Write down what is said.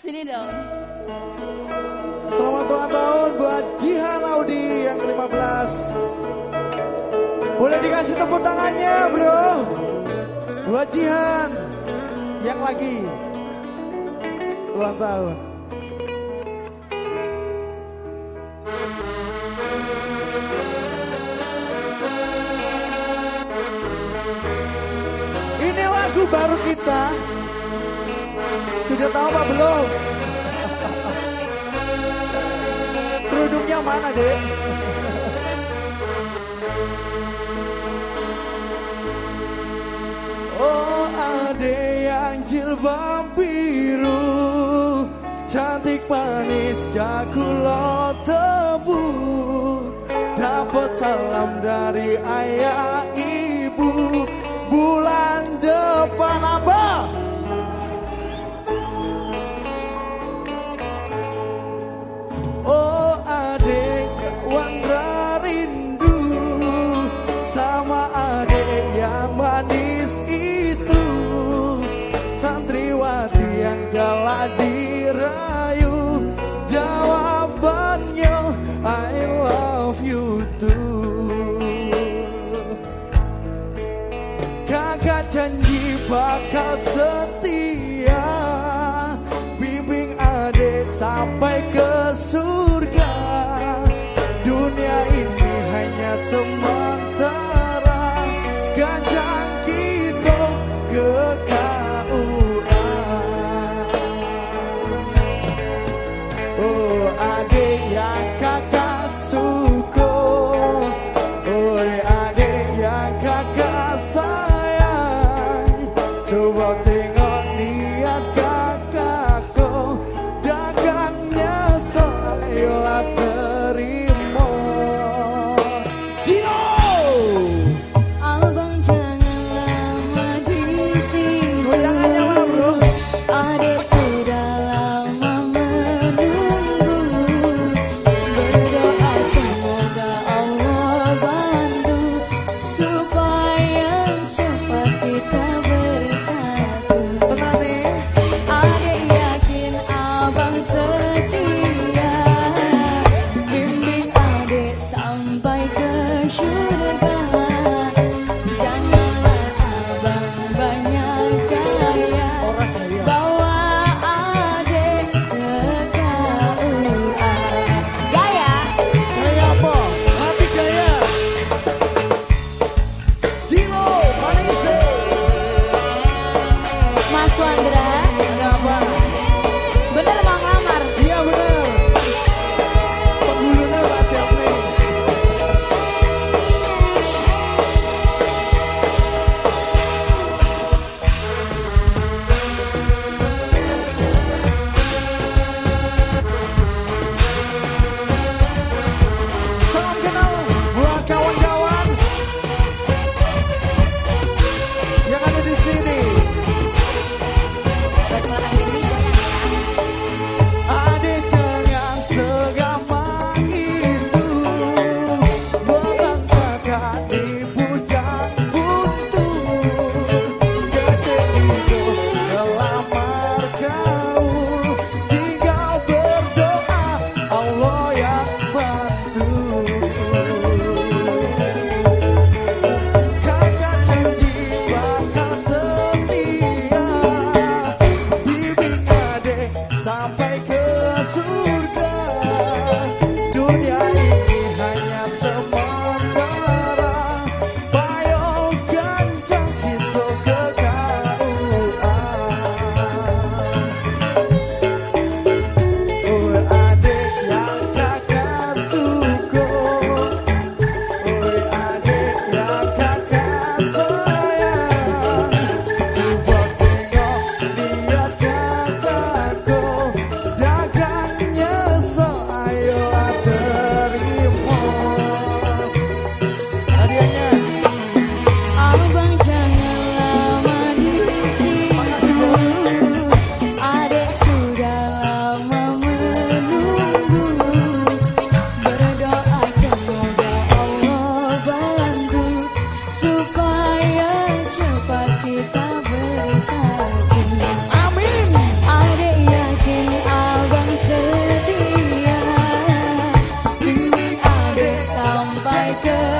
Sini dong. Selamat ulang tahun buat Jihan Audi yang ke-15. Boleh dikasih tepuk tangannya bro. Buat Jihan yang lagi ulang tahun. Ini lagu baru kita. Sudah tahu apa belum? Kerudungnya mana dek? Oh ade yang jilbab biru, cantik manis jagulo tebu, dapat salam dari ayah ibu. Bulan depan apa? Oh adek kawan rindu sama adek yang manis itu, santriwati yang galak dirayu, jawabannya I love you too. Kakak janji bakal setia, bimbing adek sampai ke surga. Dunia ini hanya sementara, gajang kita ke KUA. Oh adek yang kakak suka, oh adek yang kakak sayang, coba tengok niat kakakku, dagangnya saya terima. Gino! Abang jangan lama di sini. Goyangannya mana bro? Adik sudah lama menunggu. Berdoa semoga Allah bantu supaya cepat kita bersatu. Tenang nih. Adik yakin abang setia, bimbing adik sampai ke surga. Janganlah abang banyak gaya, Orang kaya. bawa adik ke KUA. Gaya. Gaya apa? Hati gaya. Gino, manis deh. Mas Wandra, Ada apa? bener mau ngelamar? Iya bener. Penghulunya Pak siap nih. Salam kenal buat kawan-kawan yang ada di sini. ke